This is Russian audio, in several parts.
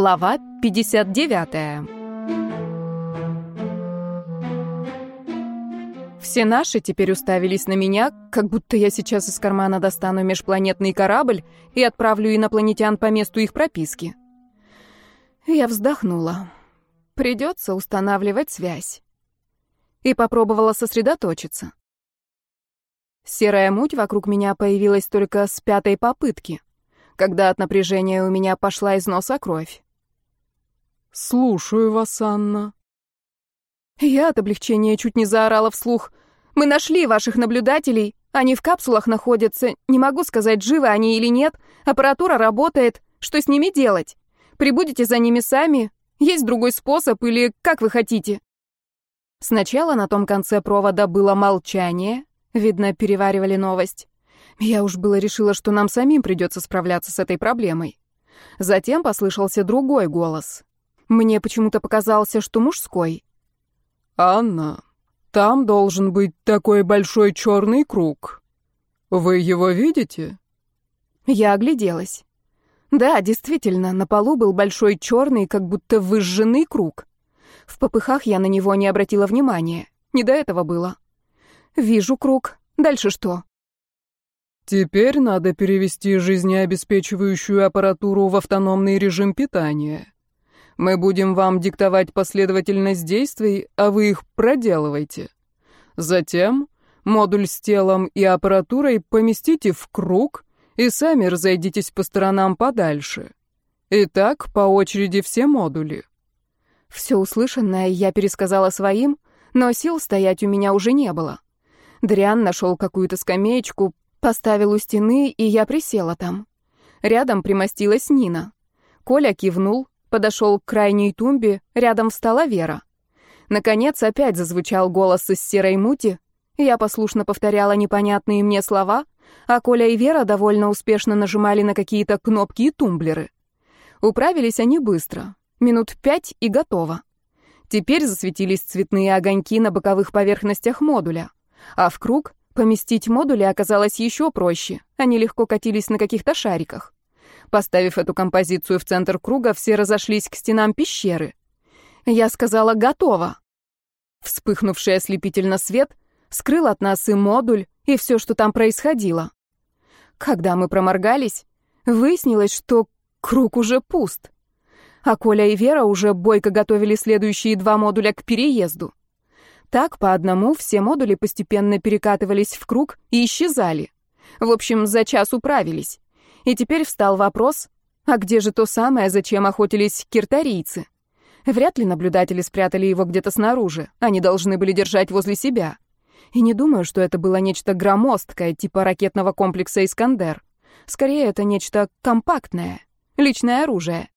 Глава 59. Все наши теперь уставились на меня, как будто я сейчас из кармана достану межпланетный корабль и отправлю инопланетян по месту их прописки. Я вздохнула. Придется устанавливать связь. И попробовала сосредоточиться. Серая муть вокруг меня появилась только с 5-й попытки, когда от напряжения у меня пошла из носа кровь. «Слушаю вас, Анна». Я от облегчения чуть не заорала вслух. «Мы нашли ваших наблюдателей. Они в капсулах находятся. Не могу сказать, живы они или нет. Аппаратура работает. Что с ними делать? Прибудете за ними сами? Есть другой способ или как вы хотите?» Сначала на том конце провода было молчание. Видно, переваривали новость. Я уж было решила, что нам самим придется справляться с этой проблемой. Затем послышался другой голос. Мне почему-то показался, что мужской. «Анна, там должен быть такой большой черный круг. Вы его видите?» Я огляделась. Да, действительно, на полу был большой черный, как будто выжженный круг. В попыхах я на него не обратила внимания. Не до этого было. Вижу круг. Дальше что? «Теперь надо перевести жизнеобеспечивающую аппаратуру в автономный режим питания. Мы будем вам диктовать последовательность действий, а вы их проделывайте. Затем модуль с телом и аппаратурой поместите в круг и сами разойдитесь по сторонам подальше. И так по очереди все модули». Все услышанное я пересказала своим, но сил стоять у меня уже не было. Дриан нашел какую-то скамеечку, поставил у стены, и я присела там. Рядом примостилась Нина. Коля кивнул, подошел к крайней тумбе, рядом встала Вера. Наконец опять зазвучал голос из серой мути. Я послушно повторяла непонятные мне слова, а Коля и Вера довольно успешно нажимали на какие-то кнопки и тумблеры. Управились они быстро. Минут 5 и готово. Теперь засветились цветные огоньки на боковых поверхностях модуля. А в круг поместить модули оказалось еще проще. Они легко катились на каких-то шариках. Поставив эту композицию в центр круга, все разошлись к стенам пещеры. Я сказала «готово». Вспыхнувший ослепительно свет скрыл от нас и модуль, и все, что там происходило. Когда мы проморгались, выяснилось, что круг уже пуст. А Коля и Вера уже бойко готовили следующие 2 модуля к переезду. Так, по одному, все модули постепенно перекатывались в круг и исчезали. В общем, за час управились. И теперь встал вопрос, а где же то самое, зачем охотились киртарийцы? Вряд ли наблюдатели спрятали его где-то снаружи, они должны были держать возле себя. И не думаю, что это было нечто громоздкое, типа ракетного комплекса «Искандер». Скорее, это нечто компактное, личное оружие.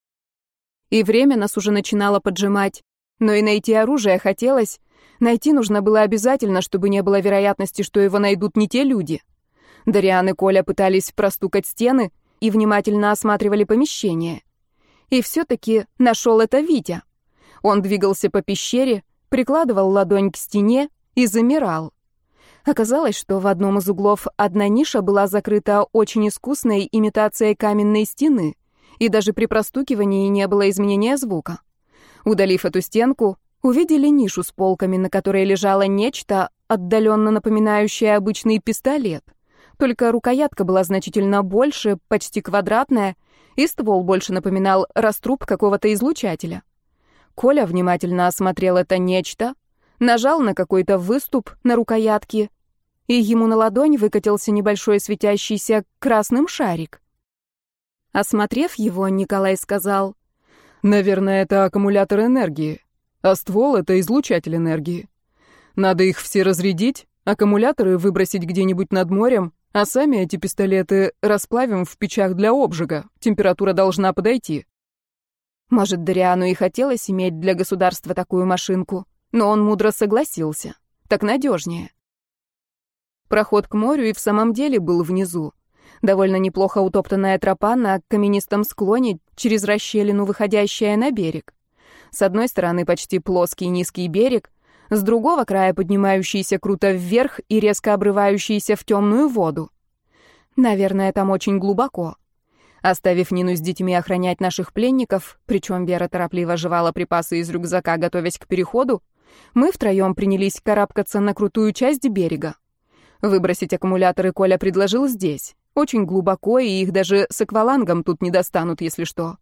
И время нас уже начинало поджимать, но и найти оружие хотелось. Найти нужно было обязательно, чтобы не было вероятности, что его найдут не те люди. Дариан и Коля пытались простукать стены и внимательно осматривали помещение. И все-таки нашел это Витя. Он двигался по пещере, прикладывал ладонь к стене и замирал. Оказалось, что в одном из углов одна ниша была закрыта очень искусной имитацией каменной стены, и даже при простукивании не было изменения звука. Удалив эту стенку, увидели нишу с полками, на которой лежало нечто, отдаленно напоминающее обычный пистолет. Только рукоятка была значительно больше, почти квадратная, и ствол больше напоминал раструб какого-то излучателя. Коля внимательно осмотрел это нечто, нажал на какой-то выступ на рукоятке, и ему на ладонь выкатился небольшой светящийся красным шарик. Осмотрев его, Николай сказал: «Наверное, это аккумулятор энергии, а ствол — это излучатель энергии. Надо их все разрядить, аккумуляторы выбросить где-нибудь над морем, а сами эти пистолеты расплавим в печах для обжига. Температура должна подойти». Может, Дариану и хотелось иметь для государства такую машинку, но он мудро согласился. Так надежнее. Проход к морю и в самом деле был внизу. Довольно неплохо утоптанная тропа на каменистом склоне, через расщелину, выходящая на берег. С одной стороны почти плоский низкий берег, с другого края поднимающийся круто вверх и резко обрывающийся в темную воду. Наверное, там очень глубоко. Оставив Нину с детьми охранять наших пленников, причем Вера торопливо жевала припасы из рюкзака, готовясь к переходу, мы втроем принялись карабкаться на крутую часть берега. Выбросить аккумуляторы Коля предложил здесь. Очень глубоко, и их даже с аквалангом тут не достанут, если что.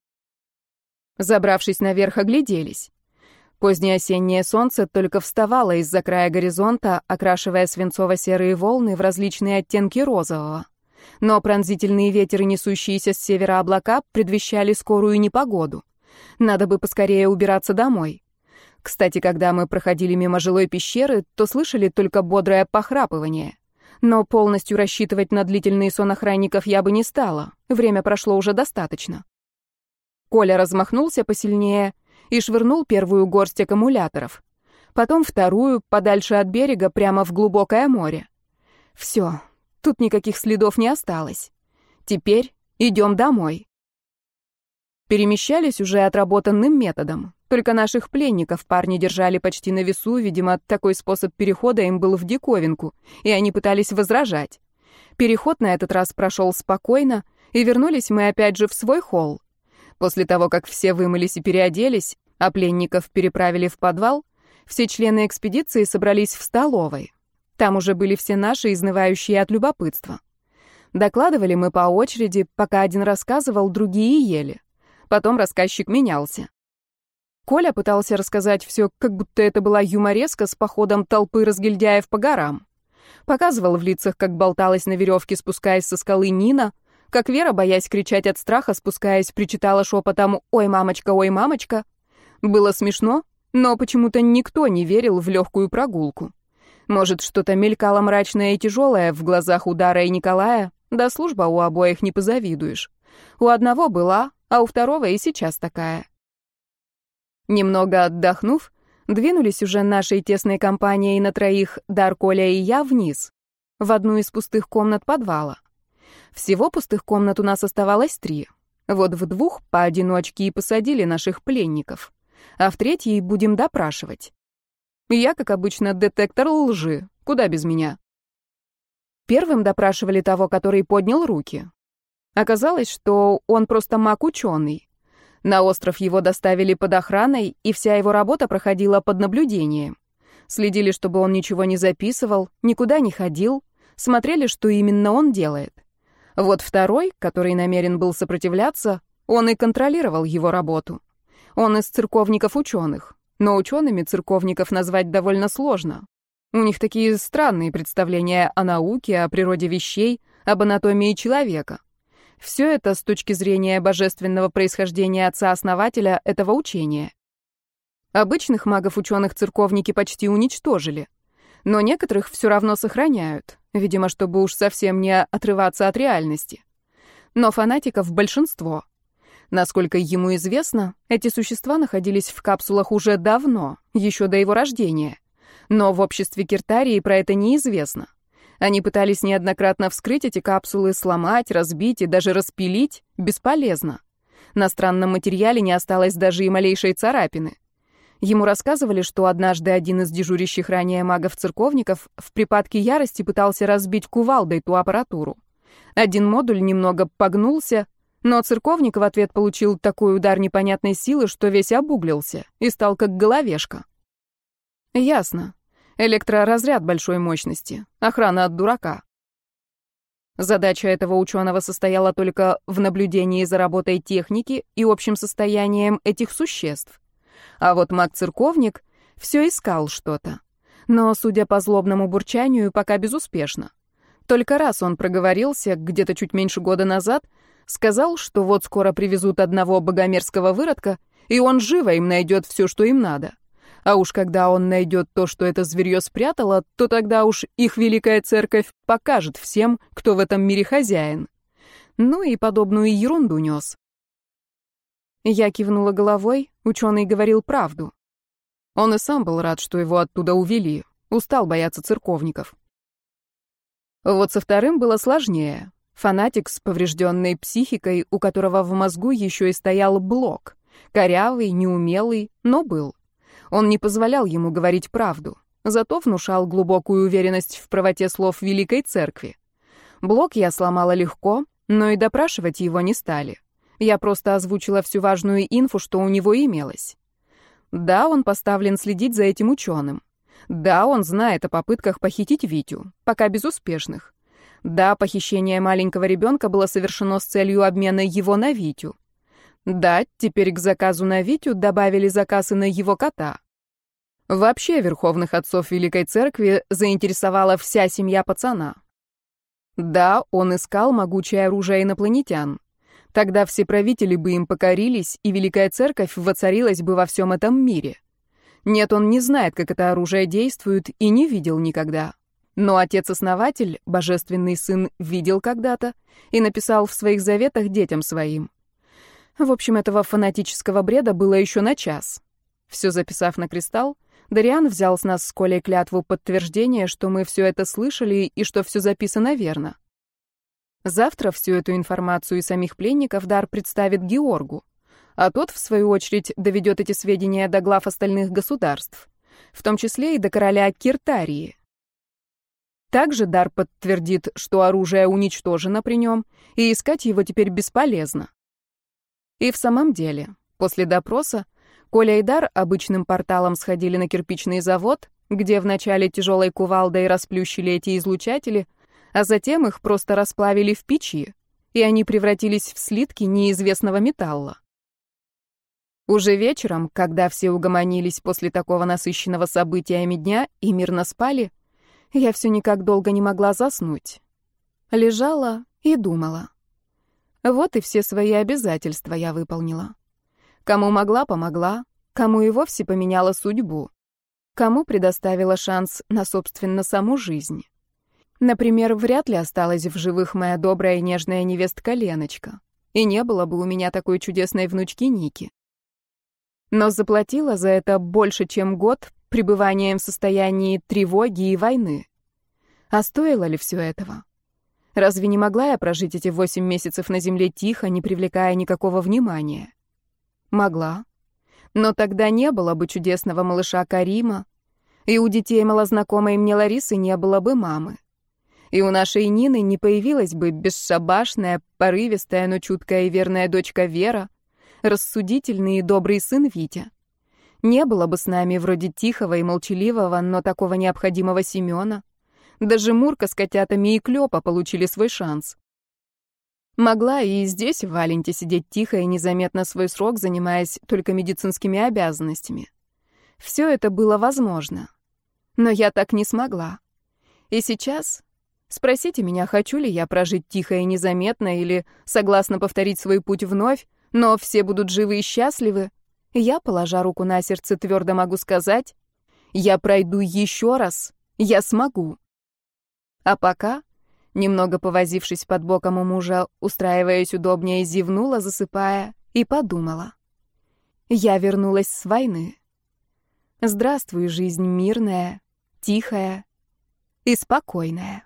Забравшись наверх, огляделись. Позднее осеннее солнце только вставало из-за края горизонта, окрашивая свинцово-серые волны в различные оттенки розового. Но пронзительный ветер и несущиеся с севера облака предвещали скорую непогоду. Надо бы поскорее убираться домой. Кстати, когда мы проходили мимо жилой пещеры, то слышали только бодрое похрапывание. Но полностью рассчитывать на длительный сон охранников я бы не стала. Время прошло уже достаточно. Коля размахнулся посильнее и швырнул первую горсть аккумуляторов. Потом вторую, подальше от берега, прямо в глубокое море. Все, тут никаких следов не осталось. Теперь идем домой. Перемещались уже отработанным методом. Только наших пленников парни держали почти на весу, видимо, такой способ перехода им был в диковинку, и они пытались возражать. Переход на этот раз прошел спокойно, и вернулись мы опять же в свой холл. После того, как все вымылись и переоделись, а пленников переправили в подвал, все члены экспедиции собрались в столовой. Там уже были все наши, изнывающие от любопытства. Докладывали мы по очереди, пока один рассказывал, другие ели. Потом рассказчик менялся. Коля пытался рассказать все, как будто это была юмореска с походом толпы разгильдяев по горам. Показывал в лицах, как болталась на веревке, спускаясь со скалы Нина, как Вера, боясь кричать от страха, спускаясь, причитала шепотом «Ой, мамочка, ой, мамочка». Было смешно, но почему-то никто не верил в легкую прогулку. Может, что-то мелькало мрачное и тяжелое в глазах Удара и Николая, да служба у обоих не позавидуешь. У одного была, а у второго и сейчас такая. Немного отдохнув, двинулись уже нашей тесной компанией на троих, Дар, Коля и я, вниз, в одну из пустых комнат подвала. Всего пустых комнат у нас оставалось 3. Вот в 2 поодиночке и посадили наших пленников, а в 3 будем допрашивать. Я, как обычно, детектор лжи, куда без меня. Первым допрашивали того, который поднял руки. Оказалось, что он просто маг-ученый. На остров его доставили под охраной, и вся его работа проходила под наблюдением. Следили, чтобы он ничего не записывал, никуда не ходил, смотрели, что именно он делает. Вот второй, который намерен был сопротивляться, он и контролировал его работу. Он из церковников-ученых, но учеными церковников назвать довольно сложно. У них такие странные представления о науке, о природе вещей, об анатомии человека. Все это с точки зрения божественного происхождения отца-основателя этого учения. Обычных магов-ученых церковники почти уничтожили, но некоторых все равно сохраняют, видимо, чтобы уж совсем не отрываться от реальности. Но фанатиков большинство. Насколько ему известно, эти существа находились в капсулах уже давно, еще до его рождения. Но в обществе Киртарии про это неизвестно. Они пытались неоднократно вскрыть эти капсулы, сломать, разбить и даже распилить. Бесполезно. На странном материале не осталось даже и малейшей царапины. Ему рассказывали, что однажды один из дежурящих ранее магов-церковников в припадке ярости пытался разбить кувалдой ту аппаратуру. Один модуль немного погнулся, но церковник в ответ получил такой удар непонятной силы, что весь обуглился и стал как головешка. Ясно. Электроразряд большой мощности. Охрана от дурака. Задача этого ученого состояла только в наблюдении за работой техники и общим состоянием этих существ. А вот маг-церковник все искал что-то. Но, судя по злобному бурчанию, пока безуспешно. Только раз он проговорился, где-то чуть меньше года назад, сказал, что вот скоро привезут одного богомерзкого выродка, и он живо им найдет все, что им надо. А уж когда он найдет то, что это зверье спрятало, то тогда уж их великая церковь покажет всем, кто в этом мире хозяин. Ну и подобную ерунду нес. Я кивнула головой, ученый говорил правду. Он и сам был рад, что его оттуда увели, устал бояться церковников. Вот со вторым было сложнее. Фанатик с поврежденной психикой, у которого в мозгу еще и стоял блок. Корявый, неумелый, но был. Он не позволял ему говорить правду, зато внушал глубокую уверенность в правоте слов Великой Церкви. Блок я сломала легко, Но и допрашивать его не стали. Я просто озвучила всю важную инфу, что у него имелось. Да, он поставлен следить за этим ученым. Да, он знает о попытках похитить Витю, пока безуспешных. Да, похищение маленького ребенка было совершено с целью обмена его на Витю. Да, теперь к заказу на Витю добавили заказ и на его кота. Вообще, верховных отцов Великой Церкви заинтересовала вся семья пацана. Да, он искал могучее оружие инопланетян. Тогда все правители бы им покорились, и Великая Церковь воцарилась бы во всем этом мире. Нет, он не знает, как это оружие действует, и не видел никогда. Но отец-основатель, божественный сын, видел когда-то и написал в своих заветах детям своим. В общем, этого фанатического бреда было еще на час. Все записав на кристалл, Дариан взял с нас с Колей клятву подтверждения, что мы все это слышали и что все записано верно. Завтра всю эту информацию и самих пленников Дар представит Георгу, а тот, в свою очередь, доведет эти сведения до глав остальных государств, в том числе и до короля Киртарии. Также Дар подтвердит, что оружие уничтожено при нем, и искать его теперь бесполезно. И в самом деле, после допроса, Коля и Дар обычным порталом сходили на кирпичный завод, где вначале тяжелой кувалдой расплющили эти излучатели, а затем их просто расплавили в печи, и они превратились в слитки неизвестного металла. Уже вечером, когда все угомонились после такого насыщенного событиями дня и мирно спали, я все никак долго не могла заснуть. Лежала и думала. Вот и все свои обязательства я выполнила. Кому могла, помогла, кому и вовсе поменяла судьбу, кому предоставила шанс на, собственно, саму жизнь. Например, вряд ли осталась в живых моя добрая и нежная невестка Леночка, и не было бы у меня такой чудесной внучки Ники. Но заплатила за это больше, чем год пребыванием в состоянии тревоги и войны. А стоило ли все этого? Разве не могла я прожить эти 8 месяцев на земле тихо, не привлекая никакого внимания? Могла. Но тогда не было бы чудесного малыша Карима, и у детей малознакомой мне Ларисы не было бы мамы. И у нашей Нины не появилась бы бесшабашная, порывистая, но чуткая и верная дочка Вера, рассудительный и добрый сын Витя. Не было бы с нами вроде тихого и молчаливого, но такого необходимого Семёна. Даже Мурка с котятами и Клёпа получили свой шанс. Могла и здесь, в Валенте, сидеть тихо и незаметно свой срок, занимаясь только медицинскими обязанностями. Все это было возможно. Но я так не смогла. И сейчас спросите меня, хочу ли я прожить тихо и незаметно или согласна повторить свой путь вновь, но все будут живы и счастливы. Я, положа руку на сердце, твердо могу сказать, я пройду еще раз, я смогу. А пока, немного повозившись под боком у мужа, устраиваясь удобнее, зевнула, засыпая, и подумала. Я вернулась с войны. Здравствуй, жизнь мирная, тихая и спокойная.